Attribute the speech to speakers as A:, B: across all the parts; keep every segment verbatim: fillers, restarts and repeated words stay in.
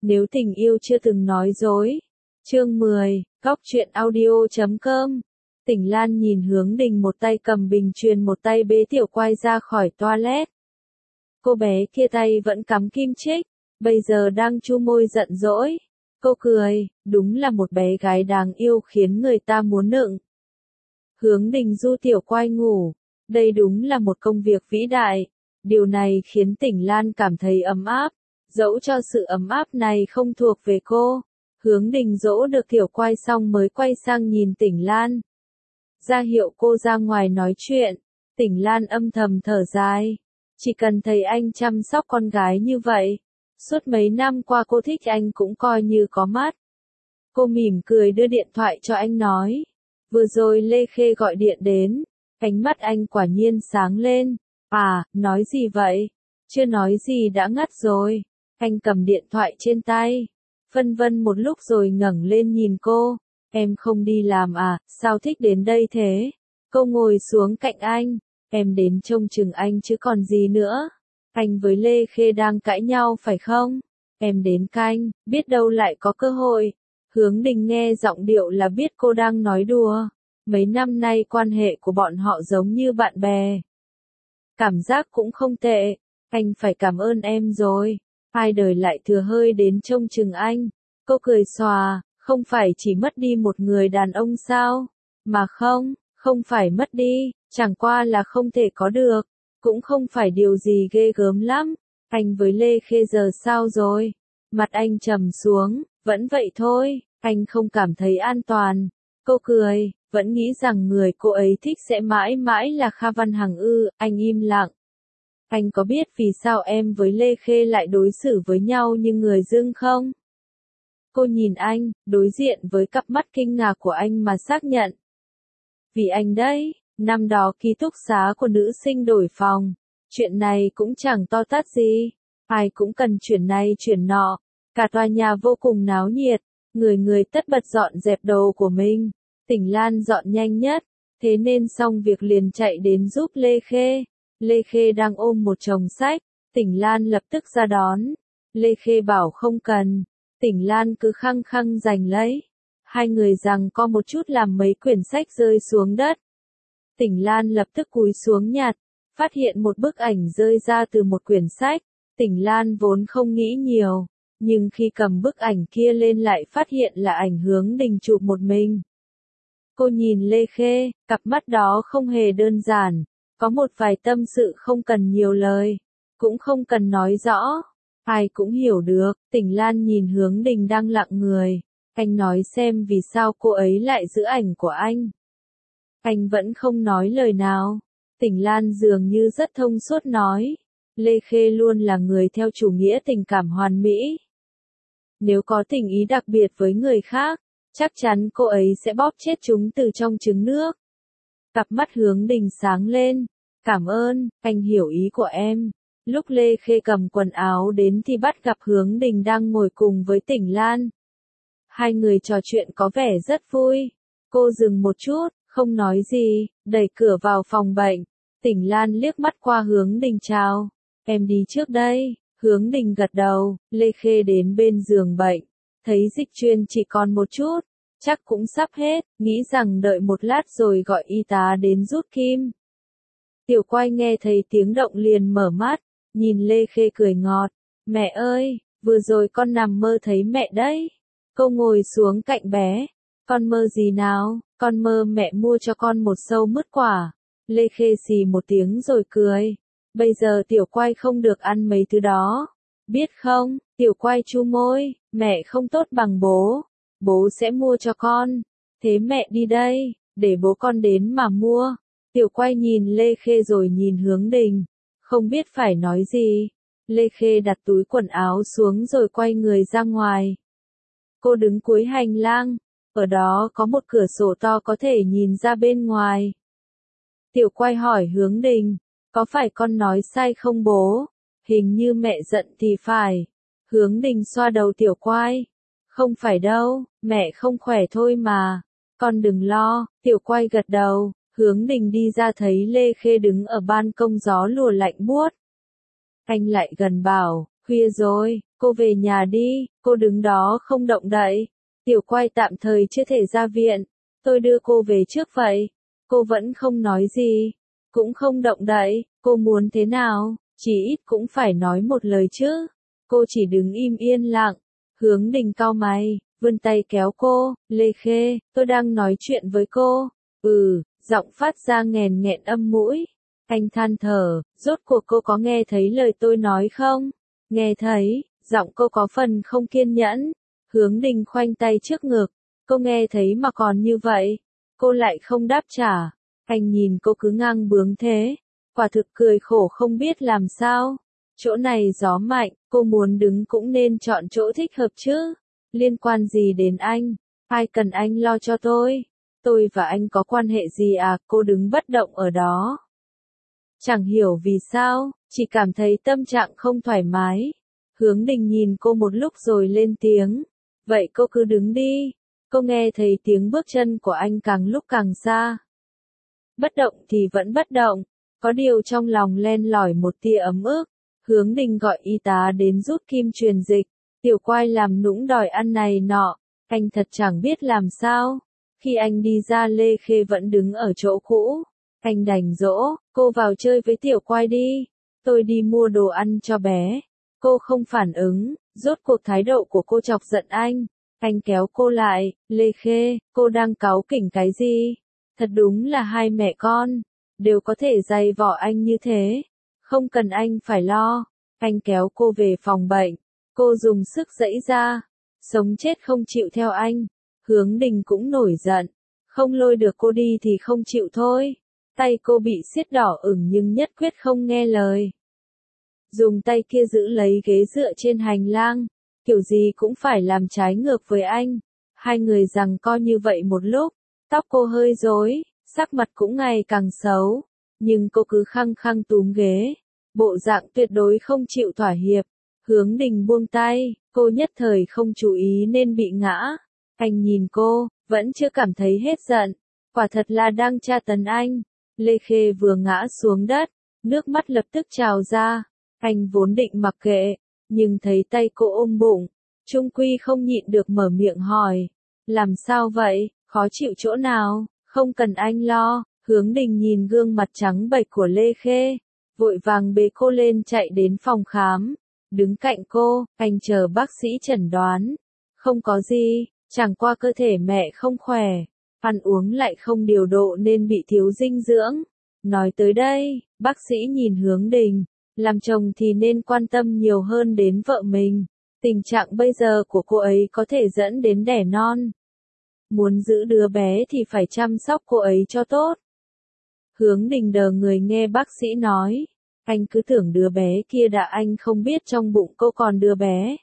A: Nếu tình yêu chưa từng nói dối. Chương mười, Góc truyện audio chấm com. Tỉnh Lan nhìn Hướng Đình một tay cầm bình truyền một tay bế Tiểu Quai ra khỏi toilet. Cô bé kia tay vẫn cắm kim chích, bây giờ đang chu môi giận dỗi. Cô cười, đúng là một bé gái đáng yêu khiến người ta muốn nựng. Hướng Đình du Tiểu Quai ngủ, đây đúng là một công việc vĩ đại. Điều này khiến Tỉnh Lan cảm thấy ấm áp, dẫu cho sự ấm áp này không thuộc về cô. Hướng Đình dỗ được Tiểu Quai xong mới quay sang nhìn Tỉnh Lan. Ra hiệu cô ra ngoài nói chuyện, Tỉnh Lan âm thầm thở dài. Chỉ cần thấy anh chăm sóc con gái như vậy, suốt mấy năm qua cô thích anh cũng coi như có mắt. Cô mỉm cười đưa điện thoại cho anh nói. Vừa rồi Lê Khê gọi điện đến, ánh mắt anh quả nhiên sáng lên. À, nói gì vậy? Chưa nói gì đã ngắt rồi. Anh cầm điện thoại trên tay, phân vân một lúc rồi ngẩng lên nhìn cô. Em không đi làm à, sao thích đến đây thế? Cô ngồi xuống cạnh anh. Em đến trông chừng anh chứ còn gì nữa. Anh với Lê Khê đang cãi nhau phải không? Em đến canh, biết đâu lại có cơ hội. Hướng Đình nghe giọng điệu là biết cô đang nói đùa. Mấy năm nay quan hệ của bọn họ giống như bạn bè. Cảm giác cũng không tệ. Anh phải cảm ơn em rồi. Hai đời lại thừa hơi đến trông chừng anh. Cô cười xòa, không phải chỉ mất đi một người đàn ông sao? Mà không, không phải mất đi, chẳng qua là không thể có được. Cũng không phải điều gì ghê gớm lắm. Anh với Lê Khê giờ sao rồi? Mặt anh trầm xuống, vẫn vậy thôi, anh không cảm thấy an toàn. Cô cười, vẫn nghĩ rằng người cô ấy thích sẽ mãi mãi là Kha Văn Hằng ư, anh im lặng. Anh có biết vì sao em với Lê Khê lại đối xử với nhau như người dưng không? Cô nhìn anh, đối diện với cặp mắt kinh ngạc của anh mà xác nhận. Vì anh đấy, năm đó ký túc xá của nữ sinh đổi phòng. Chuyện này cũng chẳng to tát gì. Ai cũng cần chuyển này chuyển nọ. Cả tòa nhà vô cùng náo nhiệt. Người người tất bật dọn dẹp đồ của mình. Tỉnh Lan dọn nhanh nhất. Thế nên xong việc liền chạy đến giúp Lê Khê. Lê Khê đang ôm một chồng sách. Tỉnh Lan lập tức ra đón. Lê Khê bảo không cần. Tỉnh Lan cứ khăng khăng giành lấy. Hai người giằng co một chút làm mấy quyển sách rơi xuống đất. Tỉnh Lan lập tức cúi xuống nhặt, phát hiện một bức ảnh rơi ra từ một quyển sách. Tỉnh Lan vốn không nghĩ nhiều, nhưng khi cầm bức ảnh kia lên lại phát hiện là ảnh Hướng Đình chụp một mình. Cô nhìn Lê Khê, cặp mắt đó không hề đơn giản, có một vài tâm sự không cần nhiều lời, cũng không cần nói rõ, ai cũng hiểu được. Tỉnh Lan nhìn Hướng Đình đang lặng người, anh nói xem vì sao cô ấy lại giữ ảnh của anh. Anh vẫn không nói lời nào. Tỉnh Lan dường như rất thông suốt nói. Lê Khê luôn là người theo chủ nghĩa tình cảm hoàn mỹ. Nếu có tình ý đặc biệt với người khác, chắc chắn cô ấy sẽ bóp chết chúng từ trong trứng nước. Cặp mắt Hướng Đình sáng lên. Cảm ơn, anh hiểu ý của em. Lúc Lê Khê cầm quần áo đến thì bắt gặp Hướng Đình đang ngồi cùng với Tỉnh Lan. Hai người trò chuyện có vẻ rất vui. Cô dừng một chút, không nói gì, đẩy cửa vào phòng bệnh. Tỉnh Lan liếc mắt qua Hướng Đình chào. Em đi trước đây. Hướng Đình gật đầu. Lê Khê đến bên giường bệnh. Thấy dịch truyền chỉ còn một chút. Chắc cũng sắp hết. Nghĩ rằng đợi một lát rồi gọi y tá đến rút kim. Tiểu Quai nghe thấy tiếng động liền mở mắt. Nhìn Lê Khê cười ngọt. Mẹ ơi, vừa rồi con nằm mơ thấy mẹ đấy. Cô ngồi xuống cạnh bé. Con mơ gì nào? Con mơ mẹ mua cho con một sâu mứt quả. Lê Khê xì một tiếng rồi cười. Bây giờ Tiểu Quai không được ăn mấy thứ đó. Biết không? Tiểu Quai chu môi. Mẹ không tốt bằng bố. Bố sẽ mua cho con. Thế mẹ đi đây, để bố con đến mà mua. Tiểu Quai nhìn Lê Khê rồi nhìn Hướng Đình. Không biết phải nói gì. Lê Khê đặt túi quần áo xuống rồi quay người ra ngoài. Cô đứng cuối hành lang. Ở đó có một cửa sổ to có thể nhìn ra bên ngoài. Tiểu Quai hỏi Hướng Đình, có phải con nói sai không bố? Hình như mẹ giận thì phải. Hướng Đình xoa đầu Tiểu Quai. Không phải đâu, mẹ không khỏe thôi mà. Con đừng lo. Tiểu Quai gật đầu. Hướng Đình đi ra thấy Lê Khê đứng ở ban công gió lùa lạnh buốt. Anh lại gần bảo, khuya rồi, Cô về nhà đi, cô đứng đó không động đậy. Tiểu Quay tạm thời chưa thể ra viện, tôi đưa cô về trước vậy. Cô vẫn không nói gì, cũng không động đậy, cô muốn thế nào, chỉ ít cũng phải nói một lời chứ. Cô chỉ đứng im yên lặng, Hướng Đình cau mày, vươn tay kéo cô, Lê Khê, tôi đang nói chuyện với cô. Ừ, giọng phát ra nghèn nghẹn âm mũi. Anh than thở, rốt cuộc cô có nghe thấy lời tôi nói không? Nghe thấy, giọng cô có phần không kiên nhẫn. Hướng Đình khoanh tay trước ngực, cô nghe thấy mà còn như vậy. Cô lại không đáp trả. Anh nhìn cô cứ ngang bướng thế, quả thực cười khổ không biết làm sao. Chỗ này gió mạnh, cô muốn đứng cũng nên chọn chỗ thích hợp chứ. Liên quan gì đến anh? Ai cần anh lo cho tôi? Tôi và anh có quan hệ gì à? Cô đứng bất động ở đó. Chẳng hiểu vì sao, chỉ cảm thấy tâm trạng không thoải mái. Hướng Đình nhìn cô một lúc rồi lên tiếng. Vậy cô cứ đứng đi. Cô nghe thấy tiếng bước chân của anh càng lúc càng xa. Bất động thì vẫn bất động. Có điều trong lòng len lỏi một tia ấm ức. Hướng Đình gọi y tá đến rút kim truyền dịch. Tiểu Quay làm nũng đòi ăn này nọ. Anh thật chẳng biết làm sao. Khi anh đi ra Lê Khê vẫn đứng ở chỗ cũ. Anh đành dỗ, cô vào chơi với Tiểu Quay đi. Tôi đi mua đồ ăn cho bé. Cô không phản ứng, rốt cuộc thái độ của cô chọc giận anh. Anh kéo cô lại, Lê Khê, cô đang cáu kỉnh cái gì? Thật đúng là hai mẹ con, đều có thể dày vò anh như thế. Không cần anh phải lo. Anh kéo cô về phòng bệnh. Cô dùng sức giãy ra. Sống chết không chịu theo anh. Hướng Đình cũng nổi giận. Không lôi được cô đi thì không chịu thôi. Tay cô bị siết đỏ ửng nhưng nhất quyết không nghe lời. Dùng tay kia giữ lấy ghế dựa trên hành lang. Kiểu gì cũng phải làm trái ngược với anh. Hai người giằng co như vậy một lúc. Tóc cô hơi rối, sắc mặt cũng ngày càng xấu. Nhưng cô cứ khăng khăng túm ghế. Bộ dạng tuyệt đối không chịu thỏa hiệp. Hướng Đình buông tay, cô nhất thời không chú ý nên bị ngã. Anh nhìn cô, vẫn chưa cảm thấy hết giận. Quả thật là đang tra tấn anh. Lê Khê vừa ngã xuống đất, nước mắt lập tức trào ra. Anh vốn định mặc kệ, nhưng thấy tay cô ôm bụng, chung quy không nhịn được mở miệng hỏi. Làm sao vậy, khó chịu chỗ nào, không cần anh lo. Hướng Đình nhìn gương mặt trắng bệch của Lê Khê, vội vàng bế cô lên chạy đến phòng khám. Đứng cạnh cô, anh chờ bác sĩ chẩn đoán. Không có gì, chẳng qua cơ thể mẹ không khỏe. Ăn uống lại không điều độ nên bị thiếu dinh dưỡng. Nói tới đây, bác sĩ nhìn Hướng Đình. Làm chồng thì nên quan tâm nhiều hơn đến vợ mình. Tình trạng bây giờ của cô ấy có thể dẫn đến đẻ non. Muốn giữ đứa bé thì phải chăm sóc cô ấy cho tốt. Hướng Đình đờ người nghe bác sĩ nói. Anh cứ tưởng đứa bé kia đã, anh không biết trong bụng cô còn đứa bé.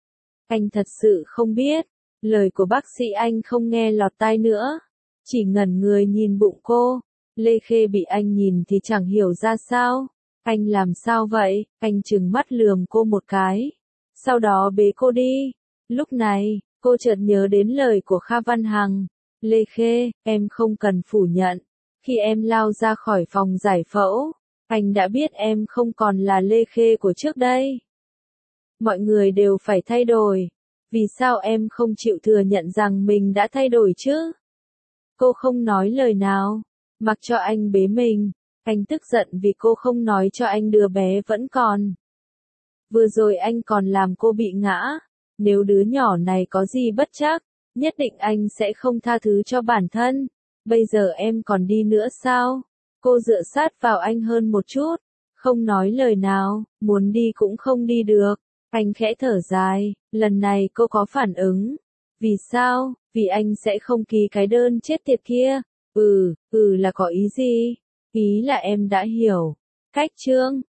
A: Anh thật sự không biết. Lời của bác sĩ anh không nghe lọt tai nữa. Chỉ ngẩn người nhìn bụng cô. Lê Khê bị anh nhìn thì chẳng hiểu ra sao. Anh làm sao vậy? Anh trừng mắt lườm cô một cái. Sau đó bế cô đi. Lúc này, cô chợt nhớ đến lời của Kha Văn Hằng. Lê Khê, em không cần phủ nhận. Khi em lao ra khỏi phòng giải phẫu, anh đã biết em không còn là Lê Khê của trước đây. Mọi người đều phải thay đổi. Vì sao em không chịu thừa nhận rằng mình đã thay đổi chứ? Cô không nói lời nào, mặc cho anh bế mình. Anh tức giận vì cô không nói cho anh đứa bé vẫn còn. Vừa rồi anh còn làm cô bị ngã. Nếu đứa nhỏ này có gì bất trắc, nhất định anh sẽ không tha thứ cho bản thân. Bây giờ em còn đi nữa sao? Cô dựa sát vào anh hơn một chút. Không nói lời nào, muốn đi cũng không đi được. Anh khẽ thở dài, lần này cô có phản ứng. Vì sao? Vì anh sẽ không ký cái đơn chết tiệt kia. Ừ, ừ là có ý gì? Ý là em đã hiểu. Cách chương